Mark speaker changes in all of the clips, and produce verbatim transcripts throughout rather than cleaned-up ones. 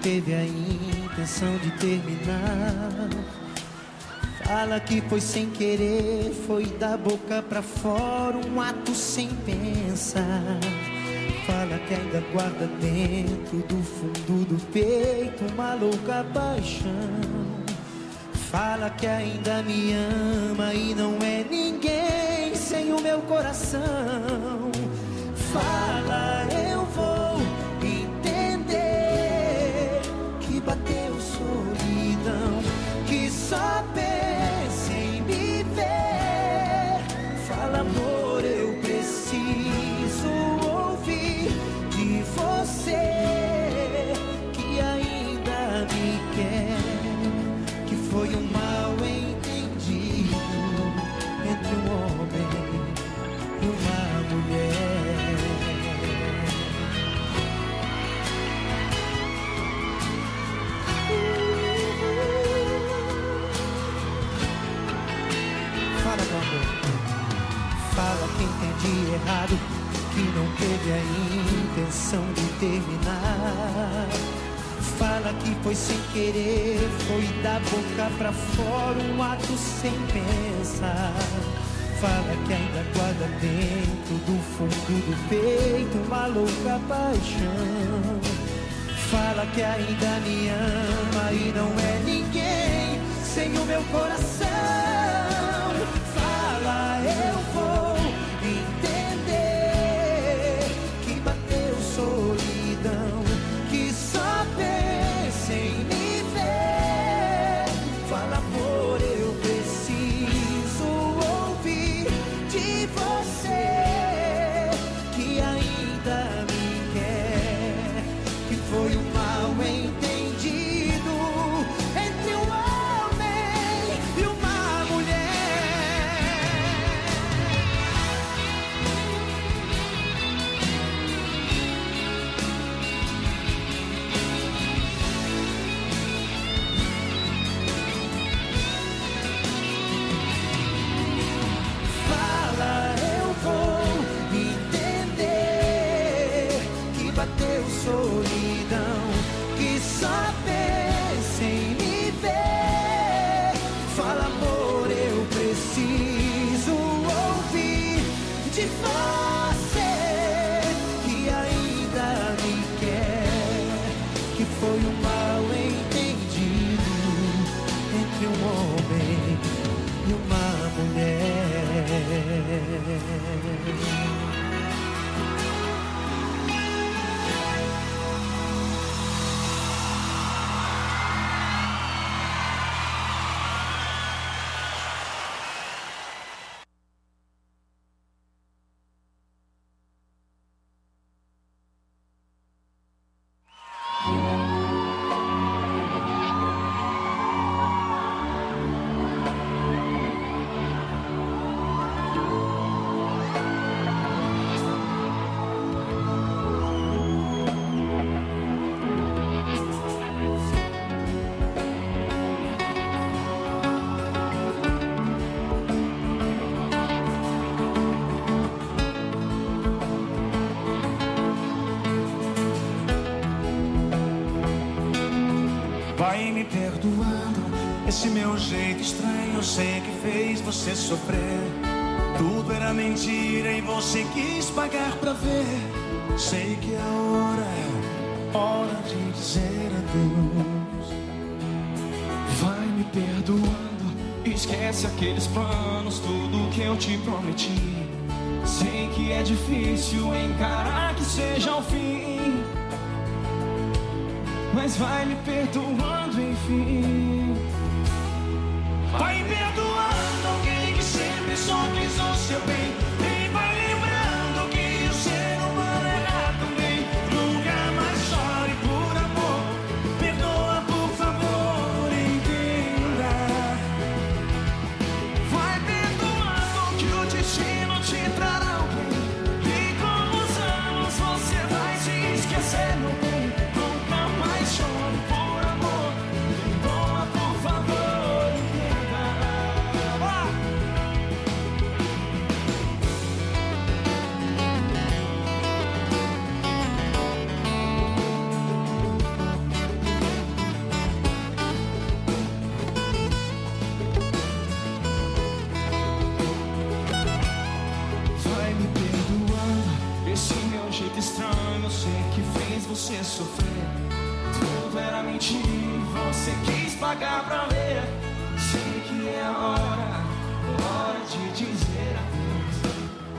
Speaker 1: teve a intenção de terminar. Fala que foi sem querer, foi da boca pra fora, um ato sem pensar. Fala que ainda guarda dentro do fundo do peito uma louca paixão. Fala que ainda me ama e não é ninguém sem o meu coração. Fala, eu vou entender que bateu solidão, que só pensa em me ver. Fala, amor, eu preciso ouvir de você que ainda me quer. Que foi um mal entendido entre um homem e uma mulher. Fala, meu amor. Fala que entendi errado, que não teve a intenção de terminar. Fala que foi sem querer, foi da boca pra fora, um ato sem pensar. Fala que ainda guarda dentro do fundo do peito uma louca paixão. Fala que ainda me ama e não é ninguém sem o meu coração. Fala, eu vou entender que bateu solidão, que só pensa em me ver. Fala, amor, eu preciso ouvir de você que ainda me quer. Que foi um mal entendido entre um homem e uma mulher. Fala, eu vou entender que bateu solidão, que só pensa em me ver. Fala, amor, eu preciso ouvir de você que ainda me quer. Que foi um mal entendido entre um homem e uma mulher.
Speaker 2: Vai me perdoando esse meu jeito estranho. Eu sei que fez você sofrer. Tudo era mentira e você quis pagar pra ver. Sei que a hora é hora de dizer adeus. Vai me perdoando, esquece aqueles planos, tudo que eu te prometi. Sei que é difícil encarar que seja o fim, mas vai me perdoando, enfim. Vai perdoando alguém que sempre só quis o seu bem. E vai lembrando que o ser humano erra também. Nunca mais chore por amor. Perdoa, por favor, entenda. Vai perdoando que o destino te trará alguém. E com os anos você vai se esquecer, não tem. Nunca mais chore por amor. Perdoa, por favor, entenda. você sofrer. Tudo era mentira, você quis pagar pra ver. Sei que é a hora, hora de dizer adeus.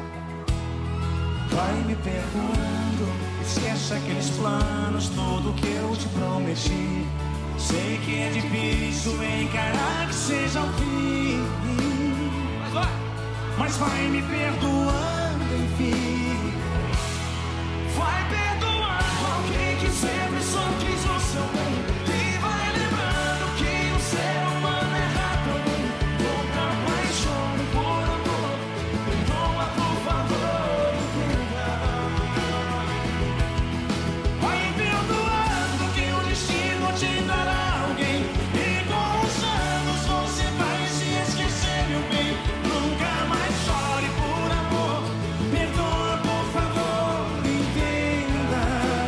Speaker 2: Vai me perdoando, esquece aqueles planos, tudo que eu te prometi. Sei que é difícil encarar que seja o fim, mas vai, mas vai me perdoando, enfim. Vai perdoando alguém que sempre só quis o seu bem. E vai lembrando que o ser humano erra também. Nunca mais chore por amor. Perdoa, por favor, entenda. Vai perdoando que o destino te dará alguém. E com os anos você vai se esquecer, meu bem. Nunca mais chore por amor. Perdoa, por favor, entenda.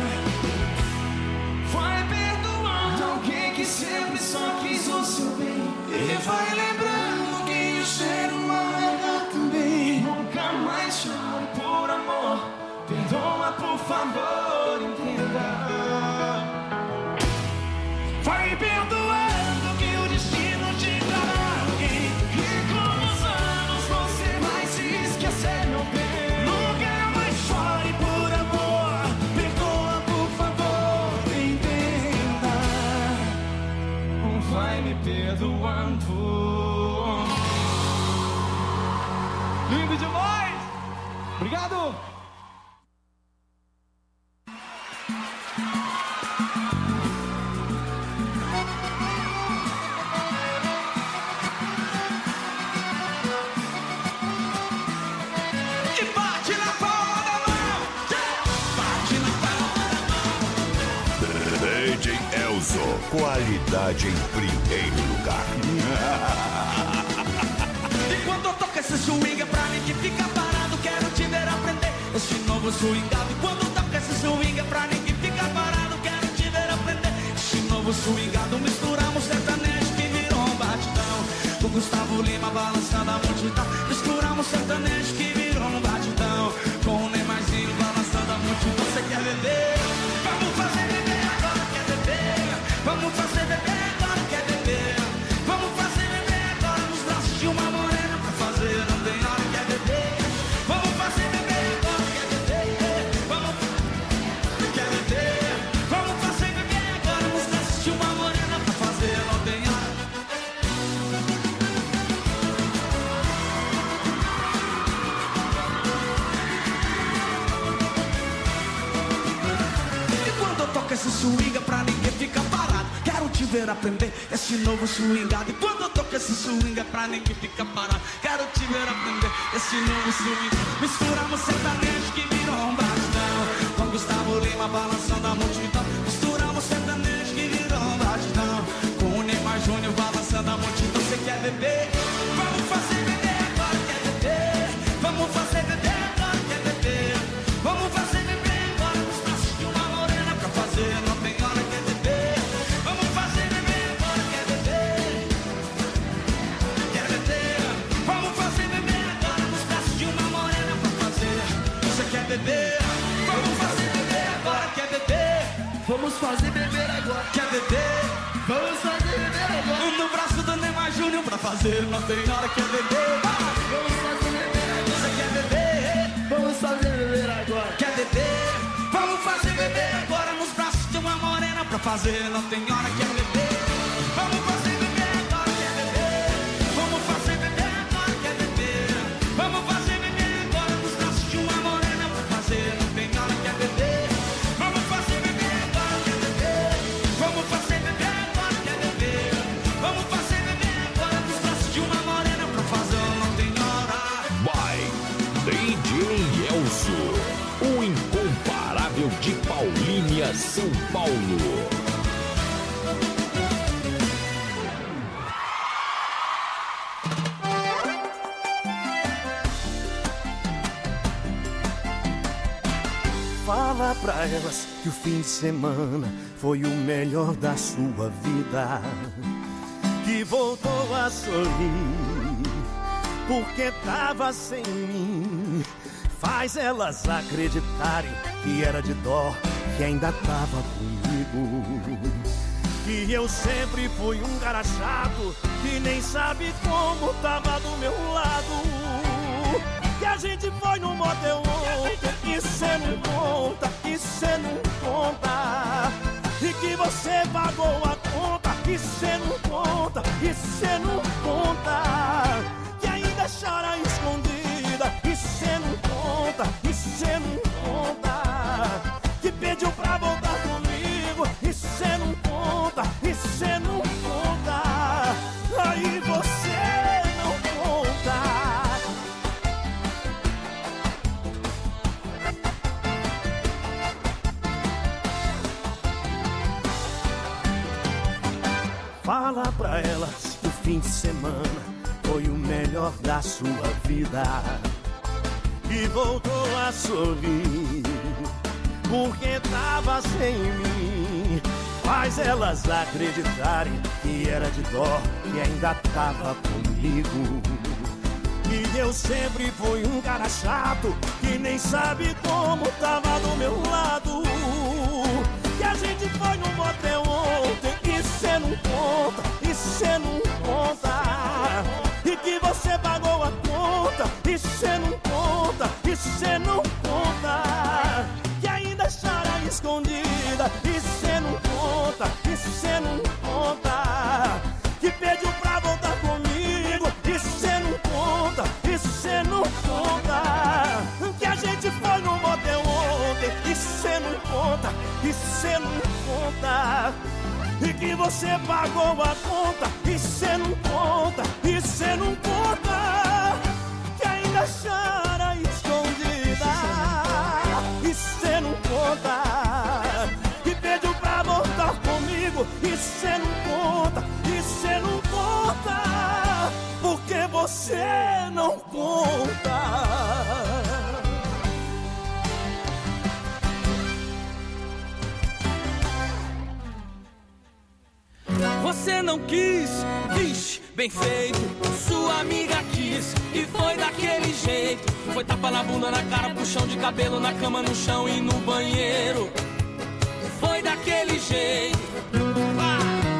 Speaker 2: Vai perdoando alguém que sempre só quis o seu bem. E vai lembrando que o ser humano erra também. Nunca mais chore por amor. Perdoa, por favor, entenda. Vai perdoando que o destino te dará alguém. E com os anos você vai se esquecer, meu bem. Nunca mais chore por amor. Perdoa, por favor, entenda. Vai me perdoando. Lindo demais! Obrigado! E bate na palma da mão, bate na palma da mão.
Speaker 3: D J Elzo, qualidade em primeiro lugar.
Speaker 2: E quando eu toco esse swing é pra mim que fica parado. Quero te ver aprender esse novo swingado. E quando eu toco esse swing é pra mim que fica parado. Quero te ver aprender esse novo swingado. Misturamos sertanejo que virou um batidão. Com Gustavo Lima balançando a multidão. Misturamos sertanejo que virou um batidão. Com o Neymarzinho balançando a multidão. Você quer beber? Vamos fazer beber agora, quer beber? Vamos fazer beber agora, quer beber? Vamos fazer beber agora nos braços de uma morena. Pra fazer não tem hora, quer beber? Vamos fazer beber agora, quer beber? Vamos, quer beber? Vamos fazer beber agora nos braços de uma morena. Pra fazer não tem hora. E quando eu toco esse swing é pra ninguém fica parado. Quero te ver aprender esse novo swingado. E quando eu toco esse swing é pra ninguém fica parado. Quero te ver aprender esse novo swing. Misturamos sertanejo que virou um batidão. Com Gustavo Lima balançando a multidão. Misturamos sertanejo que virou um batidão. Com o Neymar Júnior balançando a multidão. Você quer beber? Vamos fazer beber agora, quer beber? Vamos fazer beber agora, quer beber? Vamos fazer beber agora nos braços de uma morena. Pra fazer não tem hora, quer beber? Vamos fazer beber agora, quer beber? Quer beber? Vamos fazer beber agora nos braços de uma morena. Pra fazer, você quer beber? Vamos fazer beber agora, quer beber? Vamos fazer beber agora, quer beber? Vamos fazer beber agora no braço do Neymar Júnior. Pra fazer não tem hora, quer beber? Vamos fazer beber agora, você quer beber? Vamos fazer beber agora, quer beber? Vamos fazer beber agora nos braços de uma morena. Pra fazer não tem hora, quer beber? Vamos fazer beber agora, quer beber? Vamos fazer beber agora, quer beber? Vamos fazer beber agora nos braços de uma morena. Pra fazer não tem hora, quer beber? Vamos fazer beber agora, quer beber? Vamos fazer beber agora, quer beber? Vamos fazer beber agora nos braços de uma morena. Pra fazer não tem hora.
Speaker 3: By D J Elzo, o incomparável de Paulínia, São Paulo.
Speaker 1: Fala pra elas que o fim de semana foi o melhor da sua vida, que voltou a sorrir porque tava sem mim.
Speaker 4: Faz elas acreditarem que era de dó, que ainda tava comigo, que eu sempre fui um cara chato, que nem sabe como tava do meu lado, que a gente foi no motel ontem, e cê não conta, e cê não conta, e que você pagou a conta, e cê não conta, e cê não conta, que ainda chora escondida, e cê não conta, e cê não conta, que pediu pra voltar comigo, e cê não conta, e cê não conta, aí você não conta. Fala pra elas que o fim de semana foi o melhor da sua vida, e voltou a sorrir porque tava sem mim. Faz elas acreditarem que era de dó, que ainda tava comigo, que eu sempre fui um cara chato, que nem sabe como tava do meu lado, que a gente foi no motel ontem, e cê não conta, e cê não conta, e que você pagou a conta, e cê não conta, e cê não conta, que ainda chora escondida, e cê não conta, e cê não conta, que pediu pra voltar comigo, e cê não conta, e cê não conta, que a gente foi no motel ontem, e cê não conta, e cê não conta, e que você pagou a conta, e cê não conta, e cê não conta, que ainda chora escondida, e cê não conta, que pediu pra voltar comigo, e cê não conta, e cê não conta, porque você não conta.
Speaker 5: Você não quis, vixe, bem feito. Sua amiga quis e foi daquele jeito. Foi tapa na bunda, na cara, puxão de cabelo, na cama, no chão e no banheiro. Foi daquele jeito. Ah.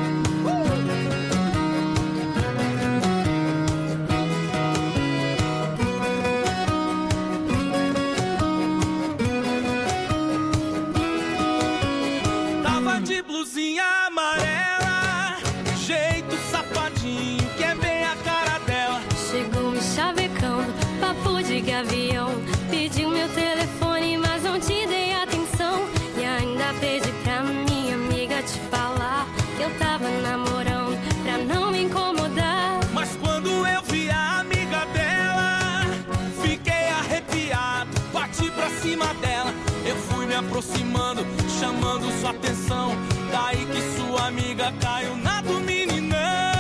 Speaker 5: Uh. Tava de blusinha amarela, jeito safadinho, que é bem a cara dela.
Speaker 6: Chegou me chavecando, papo de gavião. Pediu meu telefone, mas não te dei atenção. E ainda pedi pra minha amiga te falar que eu tava namorando, pra não me incomodar.
Speaker 5: Mas quando eu vi a amiga dela, fiquei arrepiado, bati pra cima dela. Eu fui me aproximando, chamando sua atenção. Daí que sua amiga caiu na do meninão.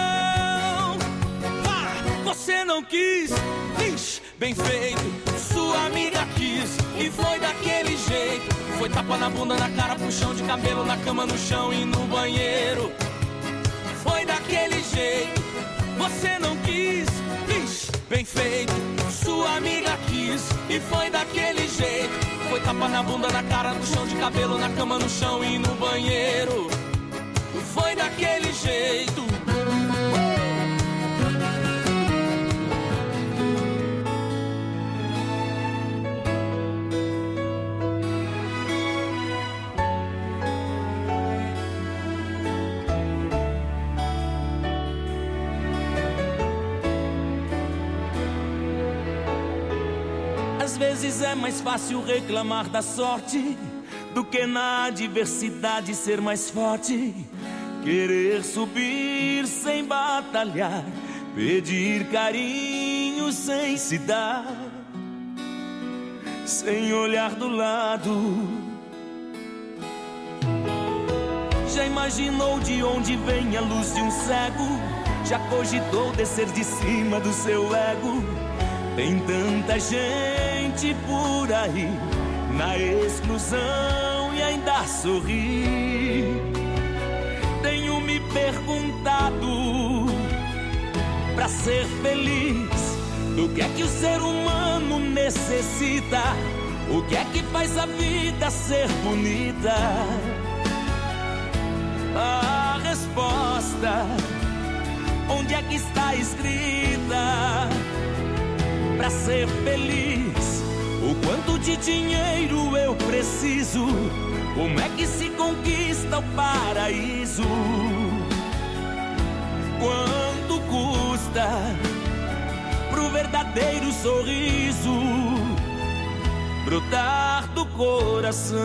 Speaker 5: Ah, você não quis, ixi, bem feito. Sua amiga quis e foi daquele jeito. Foi tapa na bunda, na cara, puxão de cabelo, na cama, no chão e no banheiro. Foi daquele jeito. Você não quis, ixi, bem feito. Sua amiga quis e foi daquele jeito. Foi tapa na bunda, na cara, no chão de cabelo, na cama, no chão e no banheiro. Foi daquele jeito. Às vezes é mais fácil reclamar da sorte do que na adversidade ser mais forte. Querer subir sem batalhar, pedir carinho sem se dar, sem olhar do lado. Já imaginou de onde vem a luz de um cego? Já cogitou descer de cima do seu ego? Tem tanta gente por aí na exclusão e ainda sorri. Tenho me perguntado, pra ser feliz, do que é que o ser humano necessita, o que é que faz a vida ser bonita. A resposta, onde é que está escrita? Pra ser feliz, o quanto de dinheiro eu preciso? Como é que se conquista o paraíso? Quanto custa pro verdadeiro sorriso brotar do coração?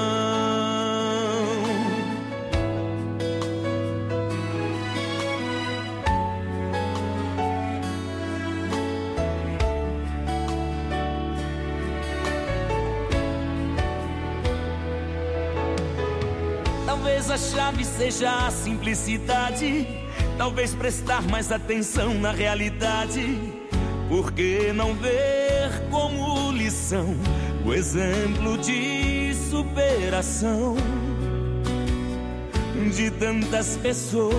Speaker 5: Talvez a chave seja a simplicidade, talvez prestar mais atenção na realidade. Por que não ver como lição o exemplo de superação de tantas pessoas?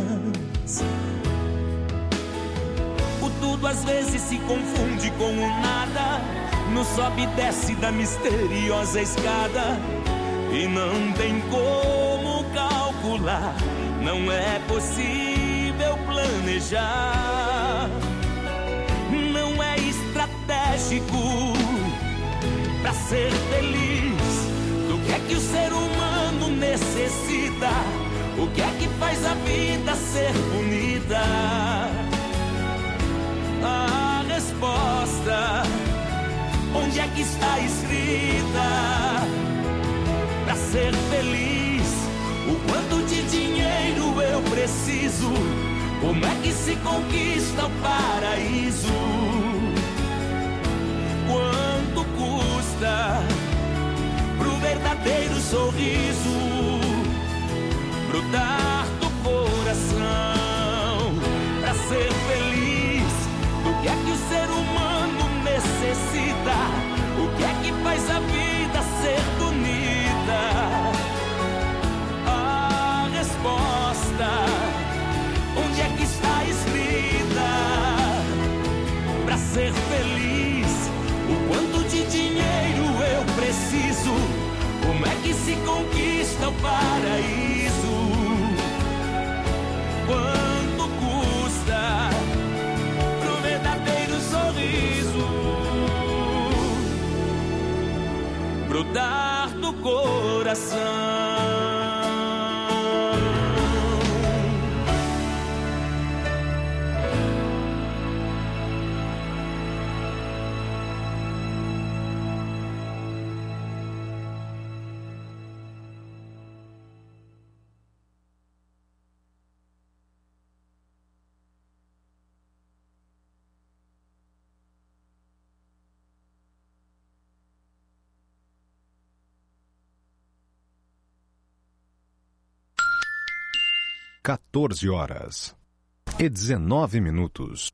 Speaker 5: O tudo às vezes se confunde com o nada, no sobe e desce da misteriosa escada. E não tem como calcular, não é possível planejar. Não é estratégico pra ser feliz. Do que é que o ser humano necessita? O que é que faz a vida ser bonita? A resposta, onde é que está escrita? Pra ser feliz, o quanto de dinheiro eu preciso? Como é que se conquista o paraíso? Quanto custa pro verdadeiro sorriso brotar do coração? Pra ser feliz, do que é que o ser humano necessita? O que é que faz a vida ser bonita? A resposta, onde é que está escrita? Pra ser feliz, o quanto de dinheiro eu preciso? Como é que se conquista o paraíso? Quanto custa pro verdadeiro sorriso brotar do coração?
Speaker 7: quatorze horas e dezenove minutos.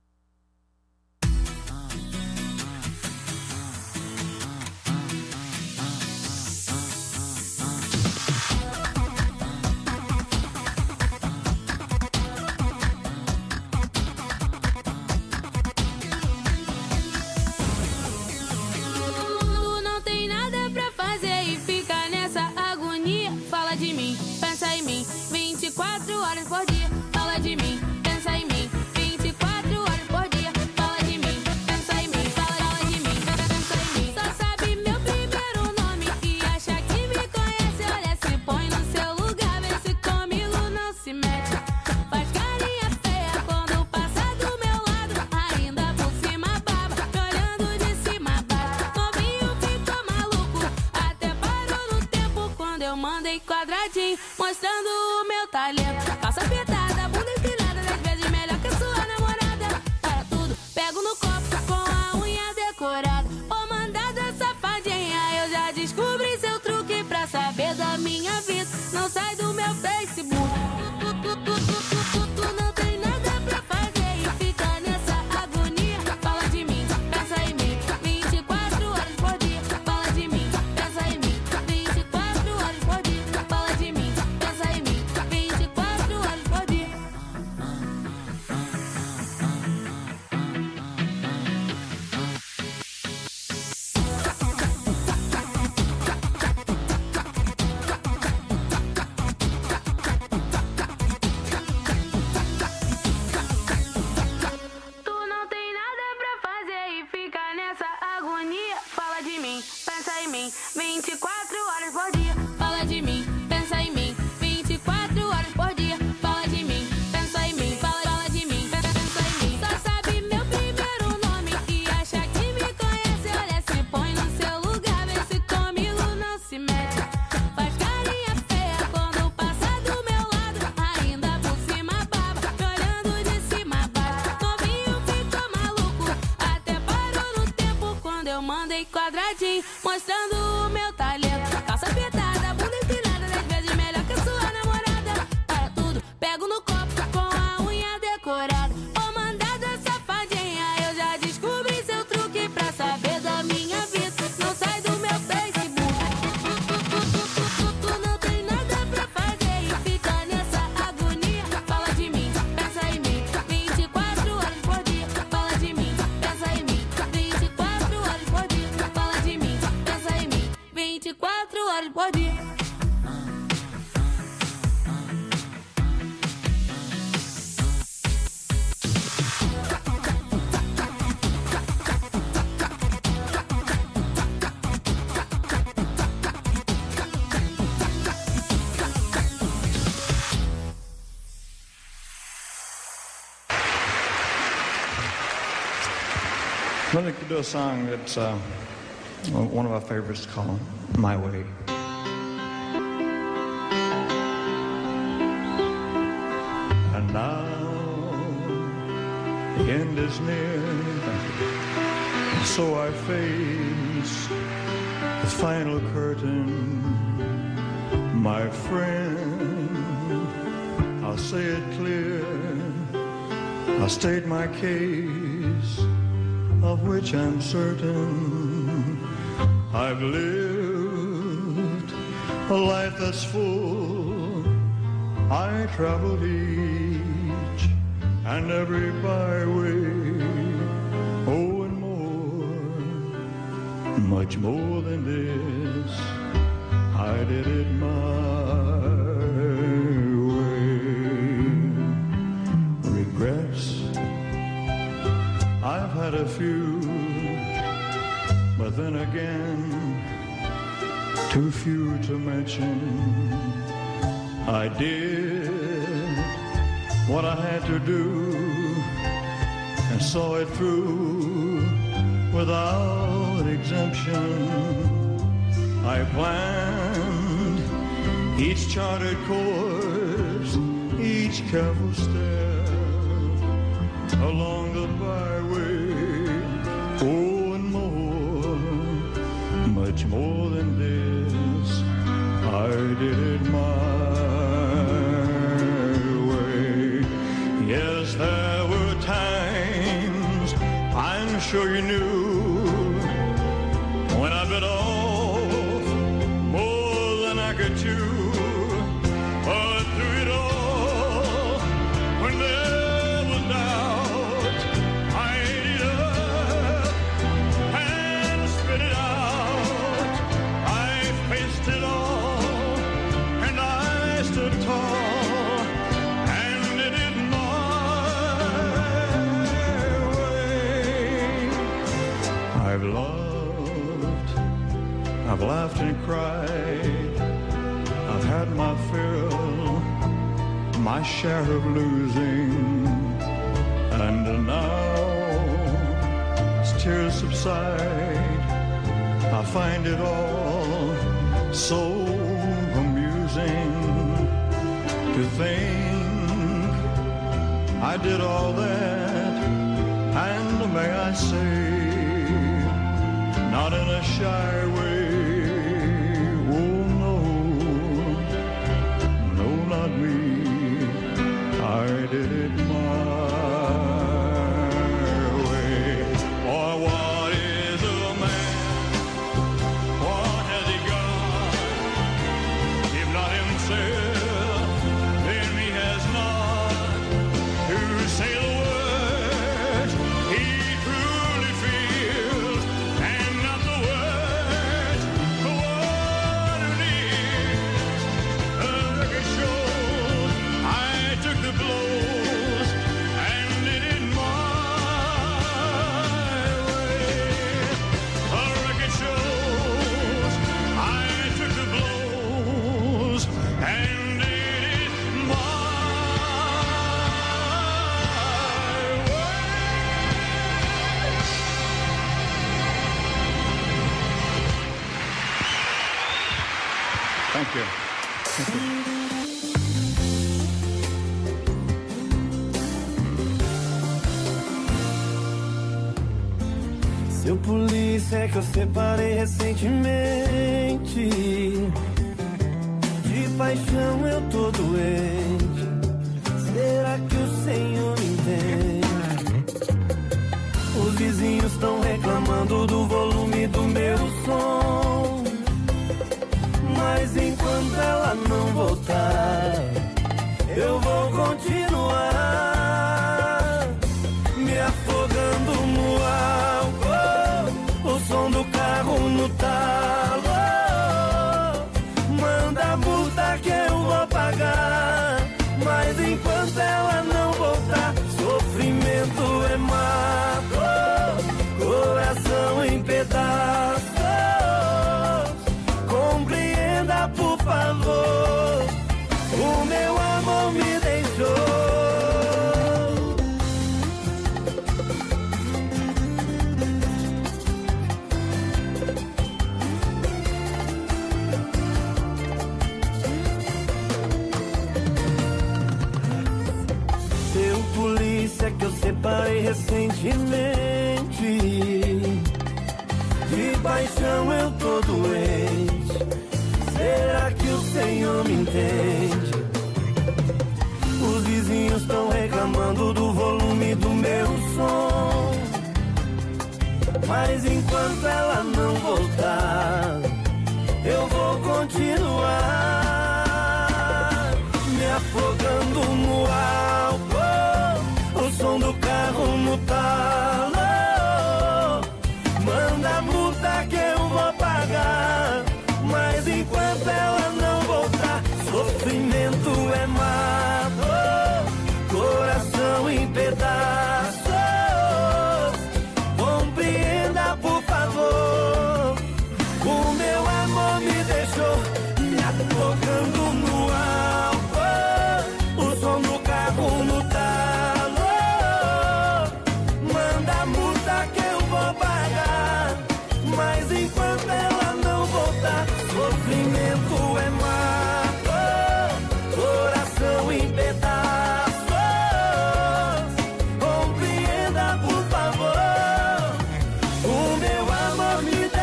Speaker 8: Não tem nada pra fazer e fica nessa agonia. Fala de mim, pensa em mim, vinte e quatro horas por dia. Fala de mim, pensa em mim, vinte e quatro horas por dia. Fala de mim, pensa em mim, fala, fala de mim, pensa em mim. Só sabe meu primeiro nome e acha que me conhece. Olha, se põe no seu lugar, vê se comigo não se mete. Faz carinha feia quando passa do meu lado, ainda por cima baba, olhando de cima a baixo. Novinho ficou maluco, até parou no tempo quando eu mandei quadradinho, mostrando o meu talento. Passa pitada, bunda empinada, dez vezes melhor que a sua namorada. Para tudo, pego no copo com a unha decorada. Ô mandada safadinha, eu já descobri seu truque pra saber da minha vida. Não sai do meu Facebook. Tu, tu, tu, tu, tu, tu, tu não tem nada pra fazer e fica nessa agonia. Fala de mim, pensa em mim, vinte e quatro horas por dia. Fala de mim, pensa em mim, vinte e quatro horas por dia. Fala de mim, pensa em mim, vinte e quatro horas por dia. pensa em mim, vinte e quatro horas por dia. Fala de mim, pensa em mim, vinte e quatro horas por dia. Fala de mim, pensa em mim, fala, fala de mim, pensa, pensa em mim. Só sabe meu primeiro nome e acha que me conhece. Olha, se põe no seu lugar, vê se comigo não se mete. Faz carinha feia quando passa do meu lado, ainda por cima baba, me olhando de cima a baixo. Novinho ficou maluco, até parou no tempo quando eu mandei quadradinho, mostrando o meu talento. Calça apertada, bunda empinada, dez vezes melhor que a sua namorada. Para tudo, pego no copo com a unha decorada. Ô mandada safadinha, eu já descobri seu truque pra saber da minha vida. Não sai do meu Facebook. Tu não tem nada pra fazer e fica nessa agonia. Fala de mim, pensa em mim, vinte e quatro horas por dia. Fala de mim, pensa em mim, vinte e quatro horas por dia. Fala de mim, pensa em mim, vinte e quatro horas por dia.
Speaker 2: Let me do a song that's uh, one of our favorites called My Way. And now the end is near, so I face the final curtain. My friend, I'll say it clear, I'll state my case, of which I'm certain. I've lived a life that's full. I traveled each and every byway. Oh, and more, much more than this, I did it my way. Regrets, I've had a few, but then again, too few to mention. I did what I had to do and saw it through without exemption. I planned each charted course, each careful step along the byway. Oh, and more, much more than this, I did it my way. Yes, there were times, I'm sure you knew, when I bit off more than I could chew. But through it all, when there was doubt, I ate it up and spit it out. I faced it all, and I stood tall and did it my way. I've loved, I've laughed and cried, I've had my fill, my share of losing, and now as tears subside, I find it all so amusing to think I did all that, and may I say, not in a shy way. Oh no, no, not me, I did it my way. Or what is a man? What has he got? If not himself, then he has not to say the words he truly feels, and not the words
Speaker 9: Thank you. Thank you.
Speaker 4: Seu polícia é que eu separei recentemente. De paixão eu tô doente. Será que o Senhor me entende? Os vizinhos estão reclamando do volume do meu som. Mas enquanto ela não voltar, eu vou continuar me afogando no álcool, o som do carro no talo. Manda a multa que eu vou pagar, mas enquanto ela não voltar, sofrimento é mato, coração em pedaços. Compreenda, por favor, o meu amor me deixou. Seu polícia que eu separei recentemente. De paixão eu tô doente. Será que o Senhor me entende? Os vizinhos estão reclamando do volume do meu som. Mas enquanto ela não voltar, eu vou continuar me afogando no álcool, o som do carro no talo. Manda a multa que eu vou pagar, mas enquanto ela não voltar, sofrimento é mato, coração em pedaços. Compreenda, por favor, o meu amor me deixou me afogando no álcool, o som do carro no talo. Manda a multa que eu vou pagar, mas enquanto ela não voltar, sofrimento é mato, coração em pedaços. Compreenda, por favor, o meu amor me deixou.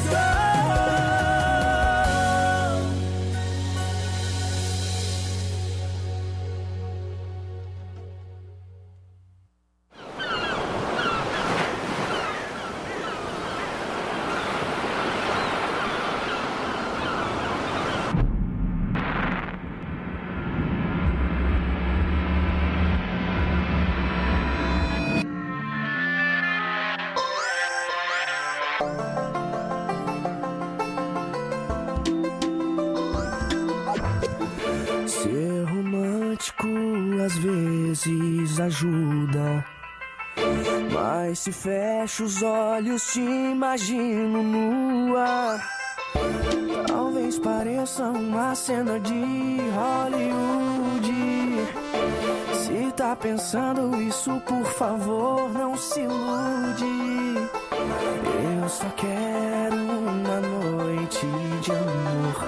Speaker 4: Ser romântico às vezes ajuda, mas se fecho os olhos te imagino nua. Talvez pareça uma cena de Hollywood. Se tá pensando isso, por favor, não se ilude. Eu só quero uma noite de amor,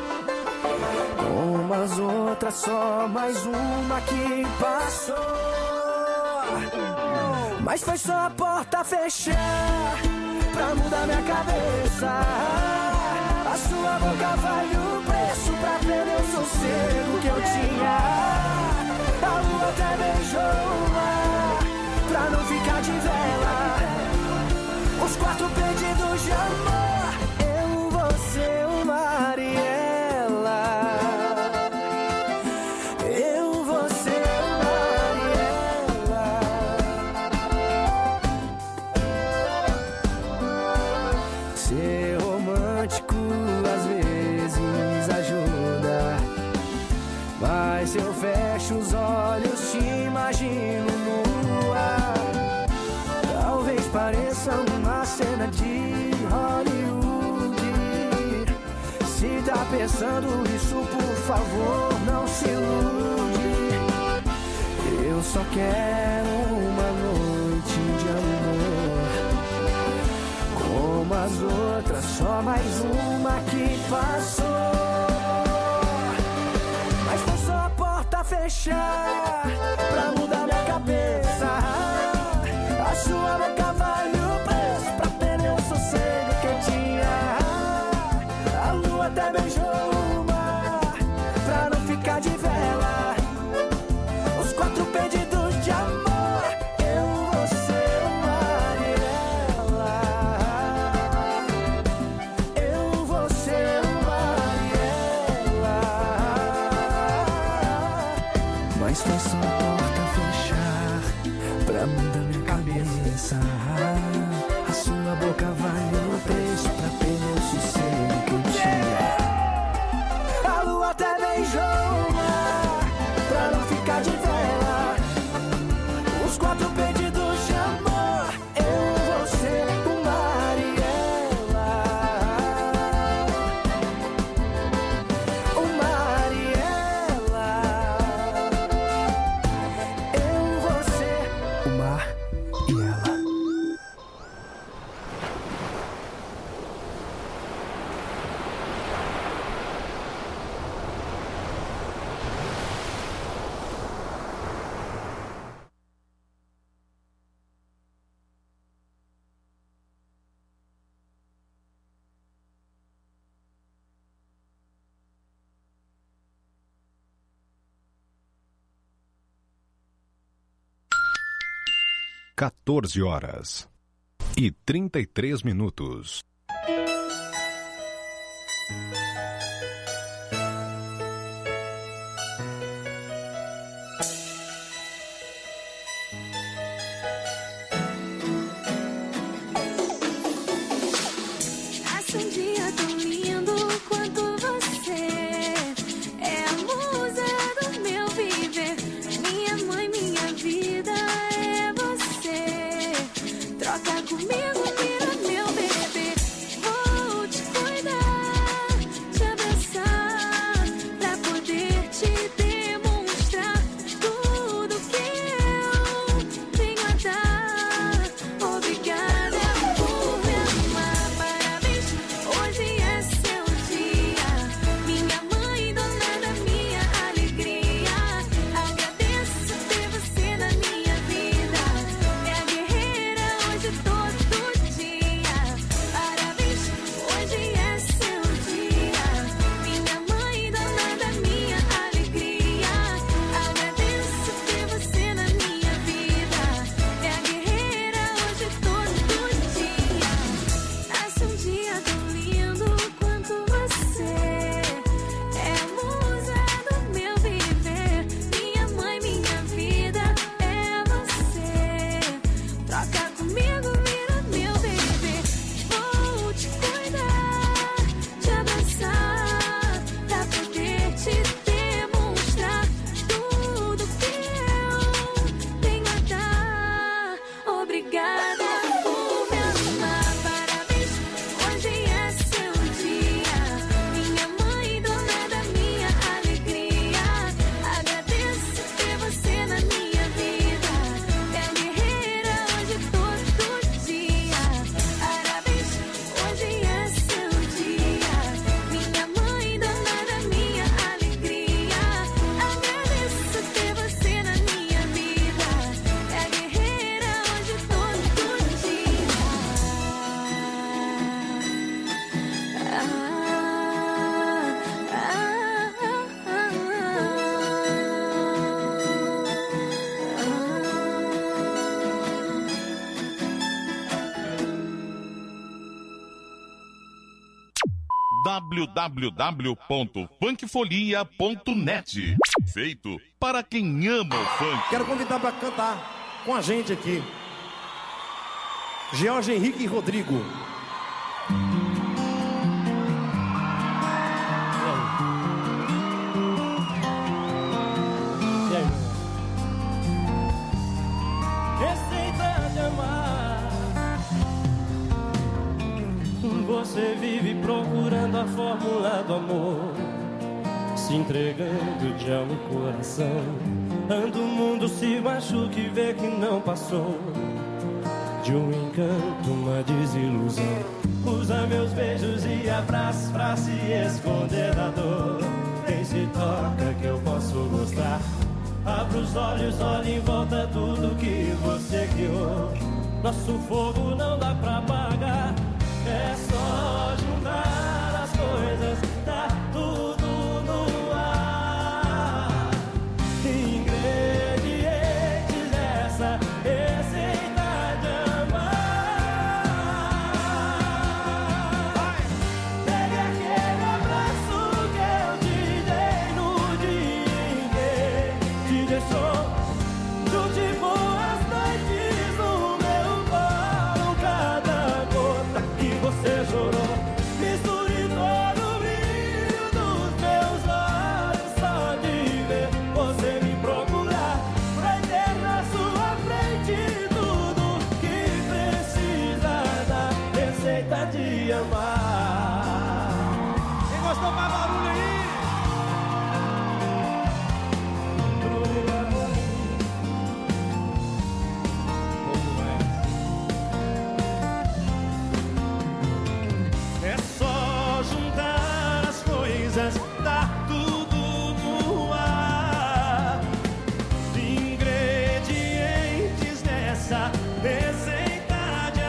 Speaker 4: como as outras, só mais uma que passou. Mas foi só a porta fechar pra mudar minha cabeça. A sua boca vale o preço pra perder o sossego que eu tinha. A lua até beijou o mar pra não ficar de vela. Os quatro pedidos de amor, eu, você, o mar e ela. Eu, você, o mar e ela. Ser romântico às vezes ajuda, mas se eu fecho os olhos te imagino nua. Talvez pareça uma cena de Hollywood. Se tá pensando isso, por favor, não se ilude. Eu só quero uma noite de amor, como as outras, só mais uma que passou. fechar pra mudar minha cabeça. A sua boca vale o preço pra perder o sossego que eu tinha. A lua até beijou o mar pra não ficar de vela. Os quatro pedidos de amor, eu, você, o mar e ela. Eu, você, o mar e ela. Mas foi só a porta fechar pra mudar minha cabeça. A sua boca vale o preço pra perder o sossego que eu tinha. A lua até beijou o mar pra não ficar de vela. Os quatro pedidos de amor, eu, você, o mar e ela. O mar e ela. Eu, você, o mar e ela.
Speaker 7: quatorze horas e trinta e três minutos.
Speaker 8: Nasce um dia tão lindo quanto você. É a musa do meu viver. Minha mãe, minha vida é você. Troca comigo, vira meu bebê. Vou te cuidar, te abraçar, pra poder te demonstrar tudo que eu tenho a dar. Obrigada por me amar. Parabéns, hoje é seu dia. Minha mãe, dona da minha alegria. Agradeço ter você na minha vida. É a guerreira hoje todo dia. Parabéns, hoje é seu dia. Minha mãe, dona da minha alegria. Agradeço ter você na minha vida. É a guerreira hoje todo dia. Nasce um dia tão lindo quanto você. É a musa do meu viver. Minha mãe, minha vida é você. Troca comigo, vira meu bebê. Vou te cuidar, te abraçar, pra poder te demonstrar tudo que eu tenho a dar. Obrigada por me amar. Parabéns, hoje é seu dia. Minha mãe, dona da minha alegria. Agradeço ter você na minha vida. É a guerreira hoje todo dia. Parabéns, hoje é seu dia. Minha mãe, dona da minha alegria. Agradeço ter você na minha vida. É a guerreira hoje todo dia.
Speaker 9: w w w ponto funkfolia ponto net. Feito para quem ama o funk.
Speaker 10: Quero convidar para cantar com a gente aqui Jorge Henrique e Rodrigo. E aí?
Speaker 4: Receita de amar. Você vive procurando a fórmula do amor, se entregando de alma e coração. Anda o mundo, se machuca e vê que não passou de um encanto, uma desilusão. Usa meus beijos e abraços pra se esconder da dor. Quem se toca que eu posso gostar. Abra os olhos, olha em volta tudo que você criou. Nosso fogo não dá pra apagar, é só juntar as coisas, tá tudo no ar. Ingredientes dessa receita de amar. Pegue aquele abraço que eu te dei no dia em que te deixou. Junte com as noites no meu colo, cada gota que você chorou. Misture todo o brilho dos meus olhos, só de ver você me procurar. Pra ter na sua frente tudo que precisa da receita de amar. Quem gostou, faz barulho aí! É só juntar as coisas, tá tudo no ar. Ingredientes nessa receita de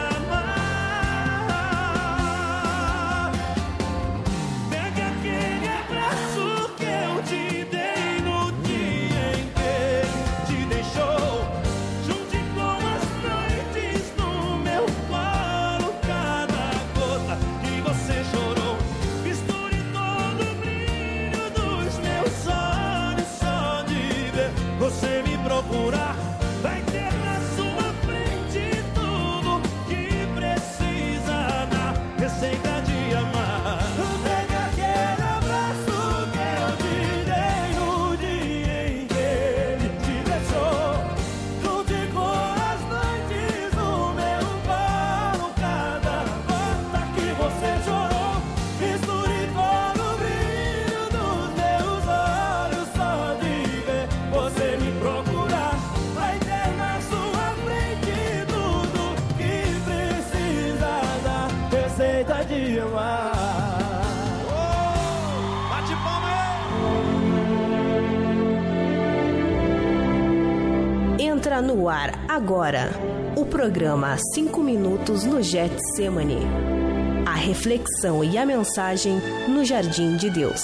Speaker 4: amar. Pega aquele abraço que eu te dei no dia em que te deixou. Junte com as noites no meu colo, cada gota que você chorou. Misture todo o brilho dos meus olhos, só de ver você me procurar. Vai ter na sua frente tudo que precisa da receita de amar. Pega aquele abraço que eu te dei no dia em que ele te deixou. Junte com as noites no meu colo, cada gota que você chorou. Misture todo o brilho dos meus olhos, só de ver você me procurar. Vai ter na sua frente tudo que precisa da receita de amar. Bate palma aí!
Speaker 11: Entra no ar agora o programa cinco minutos no Getsemane. A reflexão e a mensagem no Jardim de Deus.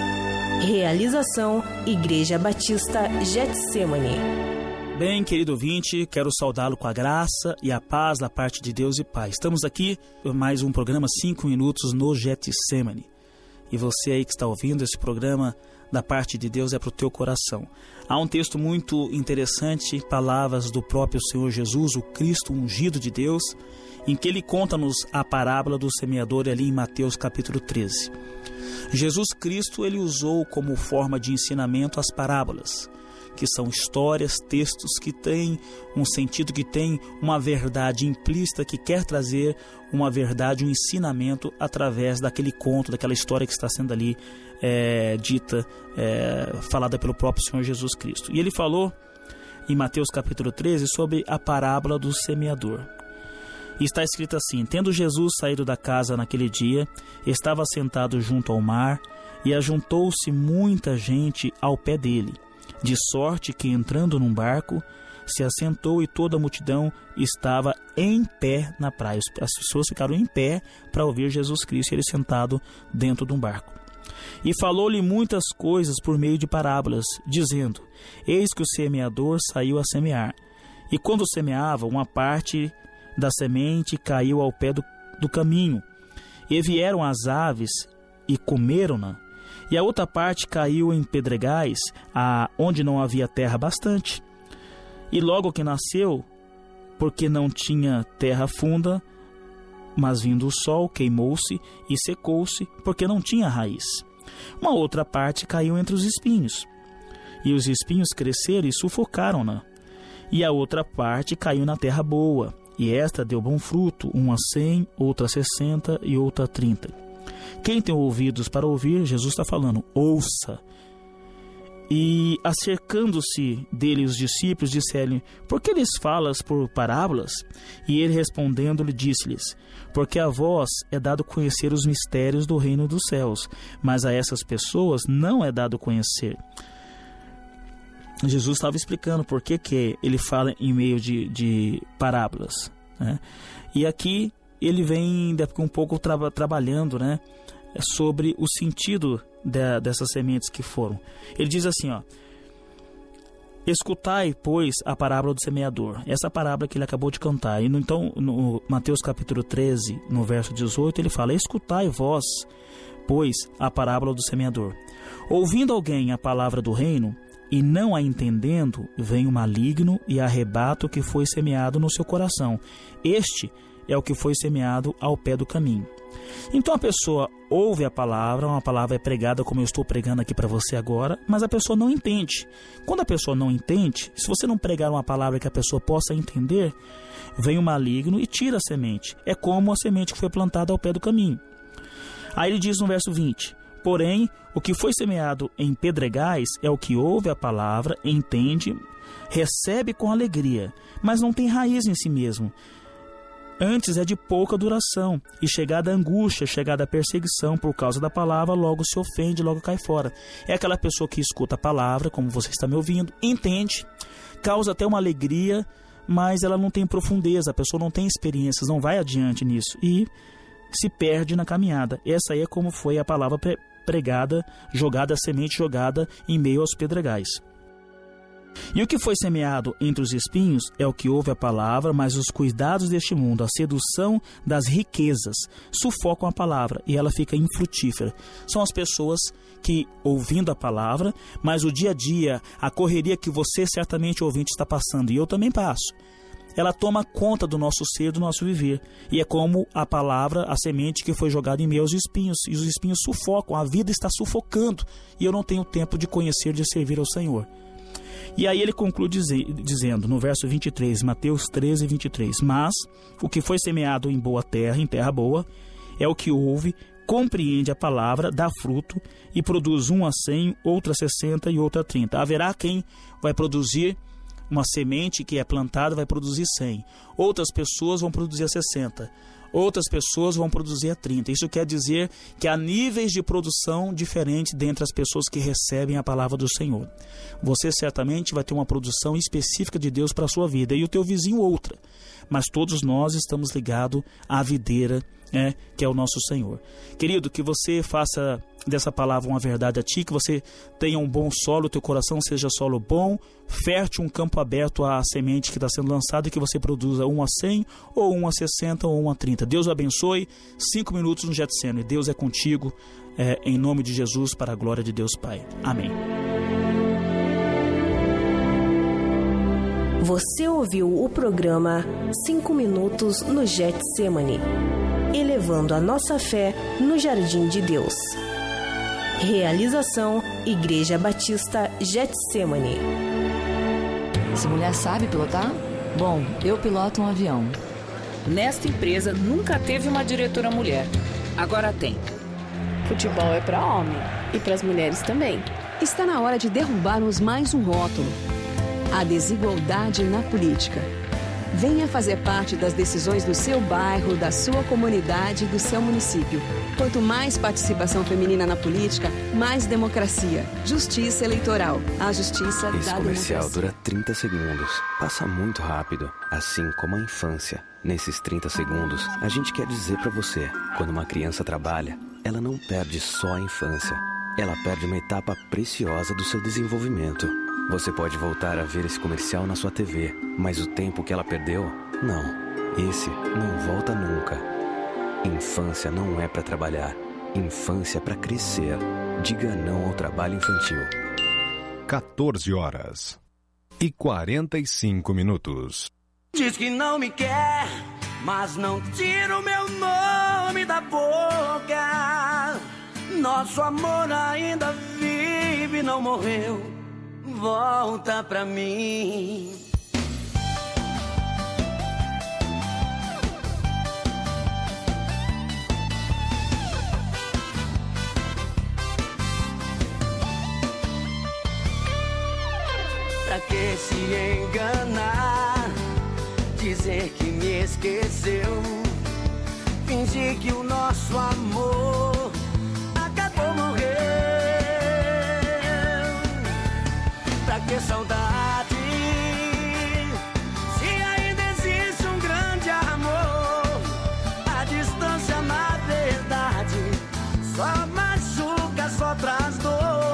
Speaker 11: Realização Igreja Batista Getsemane.
Speaker 12: Bem, querido ouvinte, quero saudá-lo com a graça e a paz da parte de Deus e Pai. Estamos aqui para mais um programa cinco minutos no Getsemane. E você aí que está ouvindo esse programa da parte de Deus é para o teu coração. Há um texto muito interessante, palavras do próprio Senhor Jesus, o Cristo ungido de Deus, em que ele conta-nos a parábola do semeador ali em Mateus capítulo treze. Jesus Cristo, ele usou como forma de ensinamento as parábolas, que são histórias, textos que têm um sentido, que têm uma verdade implícita, que quer trazer uma verdade, um ensinamento através daquele conto, daquela história que está sendo ali é, dita, é, falada pelo próprio Senhor Jesus Cristo. E ele falou em Mateus capítulo treze sobre a parábola do semeador. E está escrito assim: tendo Jesus saído da casa naquele dia, estava sentado junto ao mar, e ajuntou-se muita gente ao pé dele, de sorte que, entrando num barco, se assentou e toda a multidão estava em pé na praia. As pessoas ficaram em pé para ouvir Jesus Cristo, ele sentado dentro de um barco. E falou-lhe muitas coisas por meio de parábolas, dizendo: eis que o semeador saiu a semear. E quando semeava, uma parte da semente caiu ao pé do, do caminho, e vieram as aves e comeram-na. E a outra parte caiu em pedregais, a, onde não havia terra bastante. E logo que nasceu, porque não tinha terra funda, mas vindo o sol, queimou-se e secou-se, porque não tinha raiz. Uma outra parte caiu entre os espinhos, e os espinhos cresceram e sufocaram-na. E a outra parte caiu na terra boa, e esta deu bom fruto, uma a cem, outra a sessenta e outra a trinta. Quem tem ouvidos para ouvir, Jesus está falando, ouça. E acercando-se dele os discípulos, disseram-lhe: por que lhes falas por parábolas? E ele respondendo-lhe disse-lhes: porque a vós é dado conhecer os mistérios do reino dos céus, mas a essas pessoas não é dado conhecer. Jesus estava explicando por que, que ele fala em meio de, de parábolas, né? E aqui ele vem um pouco tra- trabalhando, né, sobre o sentido de, dessas sementes que foram. Ele diz assim, ó: escutai, pois, a parábola do semeador. Essa parábola que ele acabou de cantar. E no, então, no Mateus capítulo treze, no verso dezoito, ele fala: escutai vós, pois, a parábola do semeador. Ouvindo alguém a palavra do reino, e não a entendendo, vem o maligno e arrebata o que foi semeado no seu coração. Este é o que foi semeado ao pé do caminho. Então a pessoa ouve a palavra, uma palavra é pregada como eu estou pregando aqui para você agora, mas a pessoa não entende. Quando a pessoa não entende, se você não pregar uma palavra que a pessoa possa entender, vem o maligno e tira a semente. É como a semente que foi plantada ao pé do caminho. Aí ele diz no verso vinte: porém, o que foi semeado em pedregais é o que ouve a palavra, entende, recebe com alegria, mas não tem raiz em si mesmo. Antes é de pouca duração, e chegada a angústia, chegada a perseguição por causa da palavra, logo se ofende, logo cai fora. É aquela pessoa que escuta a palavra, como você está me ouvindo, entende, causa até uma alegria, mas ela não tem profundeza, a pessoa não tem experiências, não vai adiante nisso, e se perde na caminhada. Essa aí é como foi a palavra pregada, jogada, a semente jogada em meio aos pedregais. E o que foi semeado entre os espinhos é o que ouve a palavra, mas os cuidados deste mundo, a sedução das riquezas, sufocam a palavra e ela fica infrutífera. São as pessoas que, ouvindo a palavra, mas o dia a dia, a correria que você certamente, ouvinte, está passando, e eu também passo, ela toma conta do nosso ser, do nosso viver. E é como a palavra, a semente que foi jogada em meio aos espinhos. E os espinhos sufocam, a vida está sufocando. E eu não tenho tempo de conhecer, de servir ao Senhor. E aí ele conclui dizer, dizendo, no verso vinte e três, Mateus treze, vinte e três: mas o que foi semeado em boa terra, em terra boa, é o que ouve, compreende a palavra, dá fruto e produz um a cem, outro a sessenta e outro a trinta. Haverá quem vai produzir uma semente que é plantada, vai produzir cem. Outras pessoas vão produzir a sessenta. Outras pessoas vão produzir a trinta. Isso quer dizer que há níveis de produção diferentes dentre as pessoas que recebem a palavra do Senhor. Você certamente vai ter uma produção específica de Deus para a sua vida e o teu vizinho outra. Mas todos nós estamos ligados à videira, né, que é o nosso Senhor. Querido, que você faça dessa palavra uma verdade a ti, que você tenha um bom solo, teu coração seja solo bom, fértil, um campo aberto à semente que está sendo lançada e que você produza um a cem, ou um a sessenta, ou um a trinta. Deus o abençoe. Cinco minutos no Getsemane. Deus é contigo, é, em nome de Jesus, para a glória de Deus Pai. Amém.
Speaker 11: Você ouviu o programa Cinco Minutos no Getsemane, elevando a nossa fé no Jardim de Deus. Realização Igreja Batista Getsemane.
Speaker 13: Essa mulher sabe pilotar? Bom, eu piloto um avião.
Speaker 14: Nesta empresa nunca teve uma diretora mulher. Agora tem.
Speaker 15: Futebol é para homem e para as mulheres também.
Speaker 16: Está na hora de derrubarmos mais um rótulo: a desigualdade na política. Venha fazer parte das decisões do seu bairro, da sua comunidade e do seu município. Quanto mais participação feminina na política, mais democracia. Justiça eleitoral. A justiça da democracia.
Speaker 17: Esse comercial dura trinta segundos. Passa muito rápido, assim como a infância. Nesses trinta segundos, a gente quer dizer pra você: quando uma criança trabalha, ela não perde só a infância. Ela perde uma etapa preciosa do seu desenvolvimento. Você pode voltar a ver esse comercial na sua T V, mas o tempo que ela perdeu, não. Esse não volta nunca. Infância não é para trabalhar. Infância é para crescer. Diga não ao trabalho infantil.
Speaker 7: quatorze horas e quarenta e cinco minutos.
Speaker 4: Diz que não me quer, mas não tira o meu nome da boca. Nosso amor ainda vive, não morreu. Volta pra mim. Pra que se enganar, dizer que me esqueceu, fingir que o nosso amor acabou, morreu. Pra que saudade só machuca, só traz dor.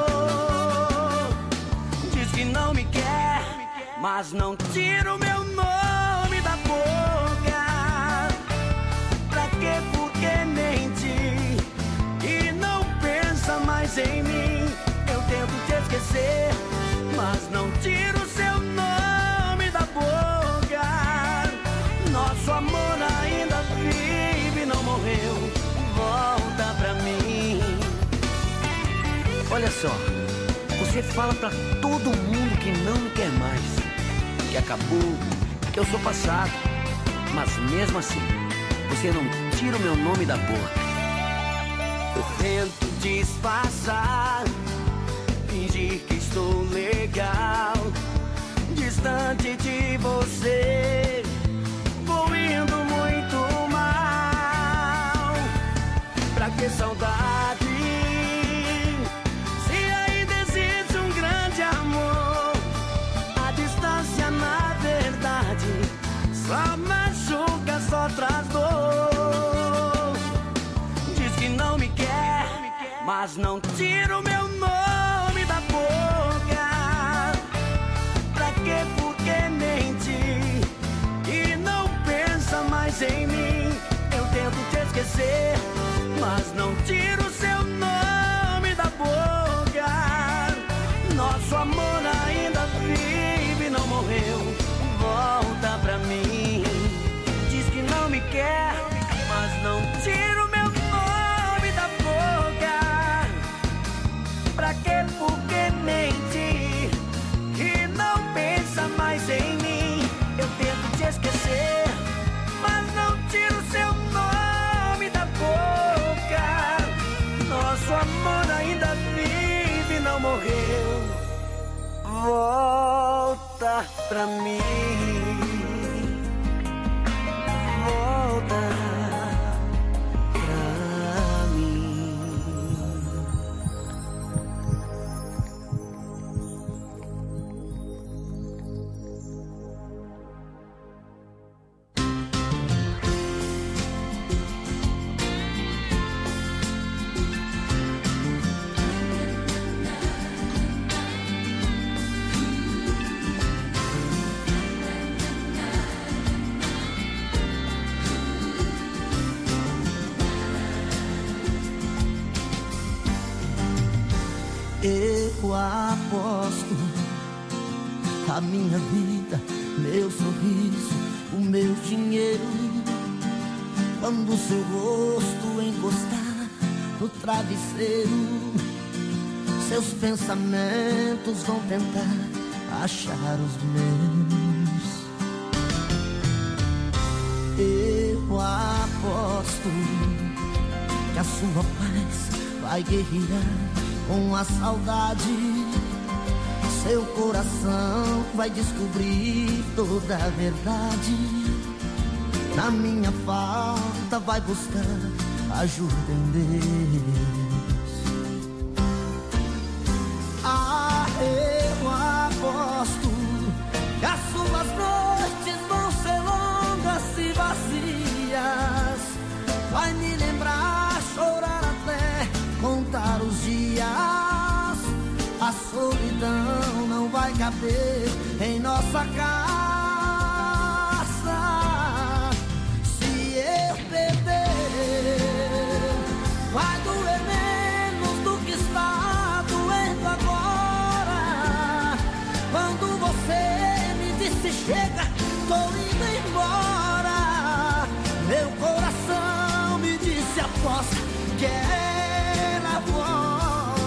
Speaker 4: Diz que não me quer, mas não tira o meu nome da boca. Pra que, por que mente e não pensa mais em mim? Eu tento te esquecer, mas não tiro o seu nome da boca. Nosso amor ainda vive, não morreu. Volta pra mim. Olha só, você fala pra todo mundo que não me quer mais, que acabou, que eu sou passado. Mas mesmo assim, você não tira o meu nome da boca. Eu tento disfarçar, fingir que estou legal, distante de você, vou indo muito mal. Pra que saudade, se ainda existe um grande amor? A distância, na verdade, só machuca, só traz dor. Diz que não me quer, mas não tira o meu nome da boca. Pra que, por que mente e não pensa mais em mim? Eu tento te esquecer, mas não tiro o seu nome da boca. Nosso amor ainda vive, não morreu. Volta pra mim. Diz que não me quer, mas não tira o meu nome da boca. Pra que, por que mente e não pensa mais em mim? Eu tento te esquecer, mas não tiro o seu nome da boca. Nosso amor ainda vive, não morreu. Volta pra mim. Volta pra mim.
Speaker 18: Eu aposto a minha vida, meu sorriso, o meu dinheiro, quando seu rosto encostar no travesseiro, seus pensamentos vão tentar achar os meus. Eu aposto que a sua paz vai guerrear com a saudade. Seu coração vai descobrir toda a verdade. Na minha falta vai buscar ajuda em Deus. Ah, eu aposto que as suas noites vão ser longas e vazias. Vai me lembrar, chorar até contar os dias. A solidão não vai caber em nossa casa. Se eu perder, vai doer menos do que está doendo agora. Quando você me disse chega, tô indo embora, meu coração me disse aposta que ela volta.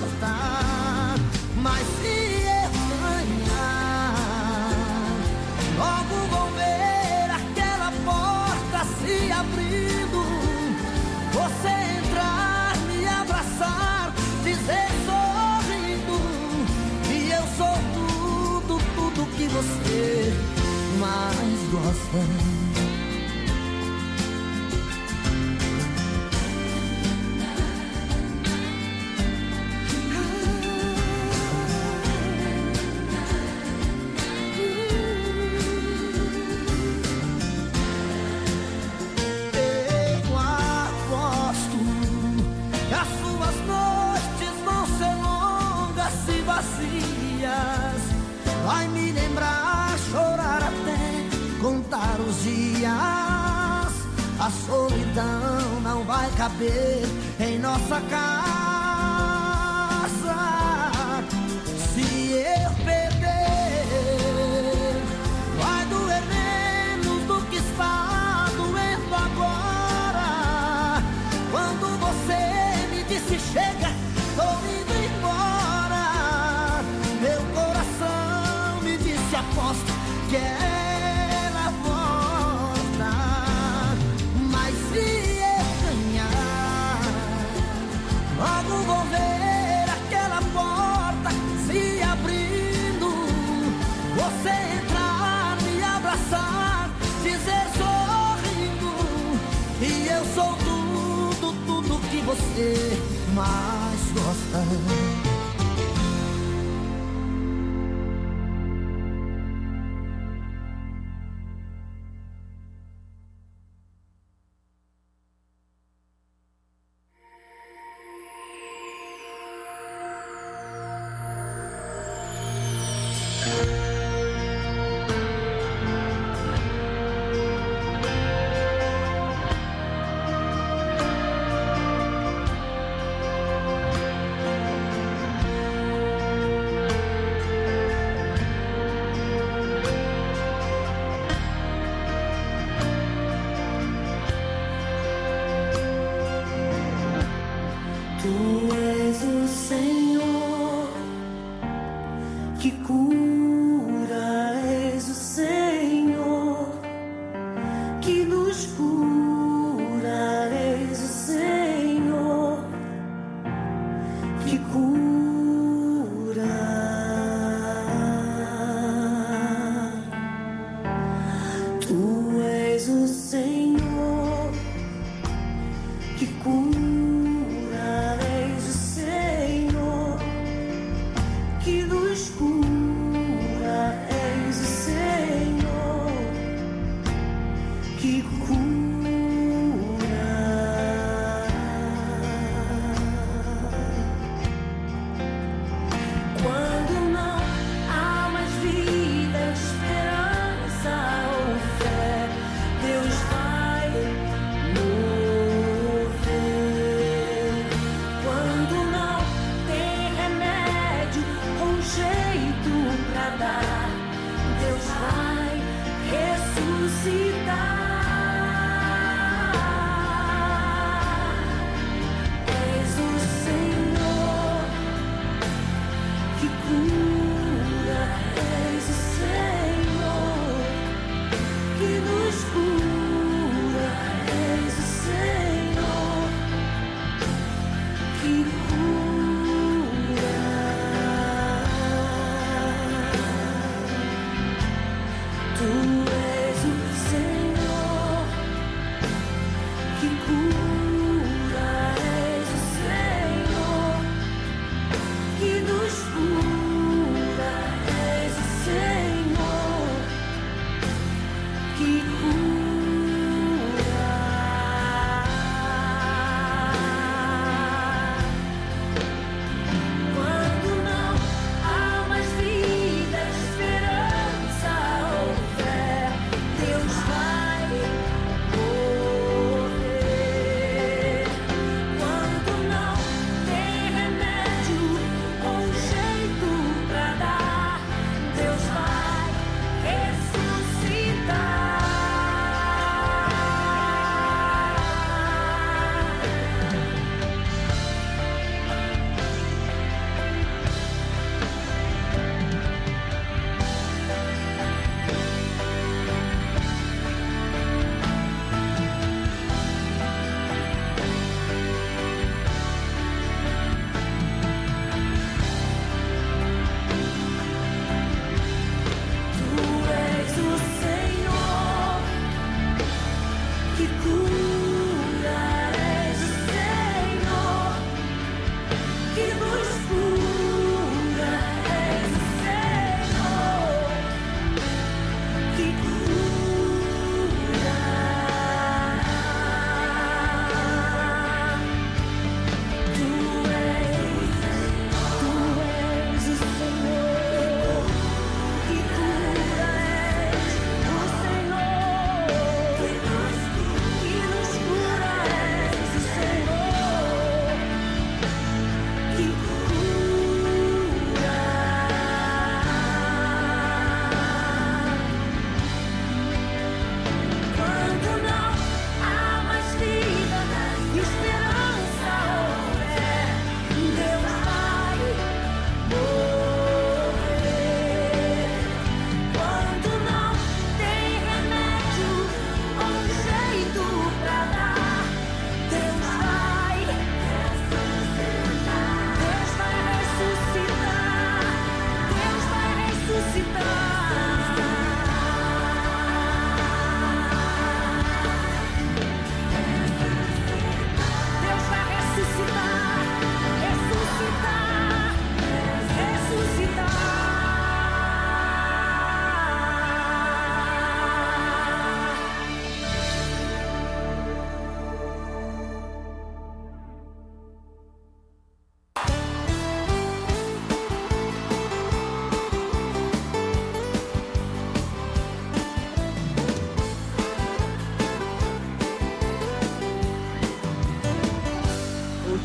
Speaker 18: Mas se eu ganhar, logo vou ver aquela porta se abrindo, você entrar, me abraçar, dizer sorrindo que eu sou tudo, tudo que você mais gosta. As suas A solidão não vai caber em nossa casa. Se eu perder, vai doer menos do que está doendo agora. Quando você me disse chega, tô indo embora, meu coração me disse aposta que ela volta. Mas se eu ganhar, logo vou ver aquela porta se abrindo, você entrar, me abraçar, dizer sorrindo que eu sou tudo, tudo que você mais gosta. Deus vai mover.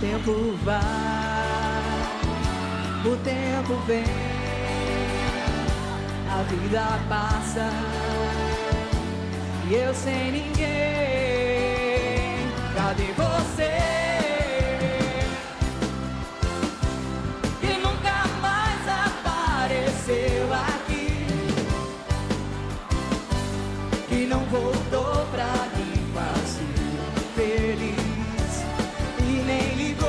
Speaker 19: tempo vai, o tempo vem, a vida passa e eu sem ninguém. Cadê você? Que nunca mais apareceu aqui, que não voltou pra me fazer feliz e nem ligou.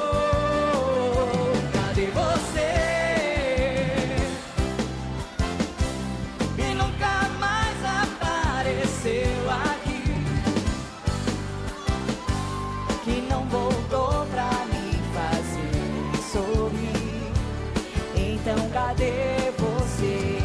Speaker 19: Cadê você? Que nunca mais apareceu aqui, que não voltou pra me fazer sorrir. Então cadê você?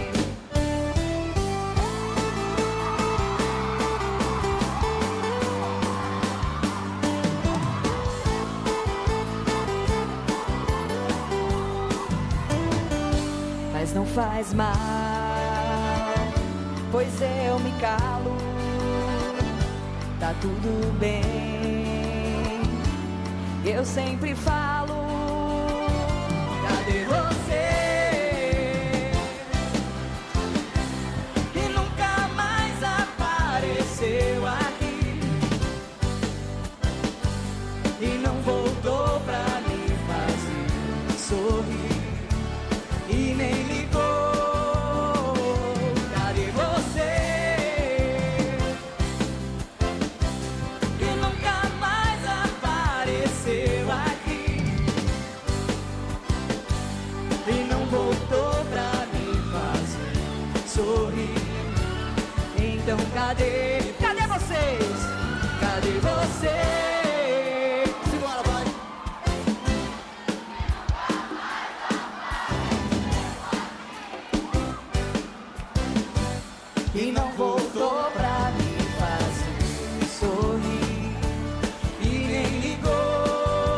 Speaker 19: Mas não faz mal, pois eu me calo, tá tudo bem, eu sempre falo. Cadê você? Que nunca mais apareceu aqui e não voltou pra me fazer sorrir e nem ligou. Cadê você? Que nunca mais apareceu aqui e não voltou pra me fazer sorrir. Então cadê?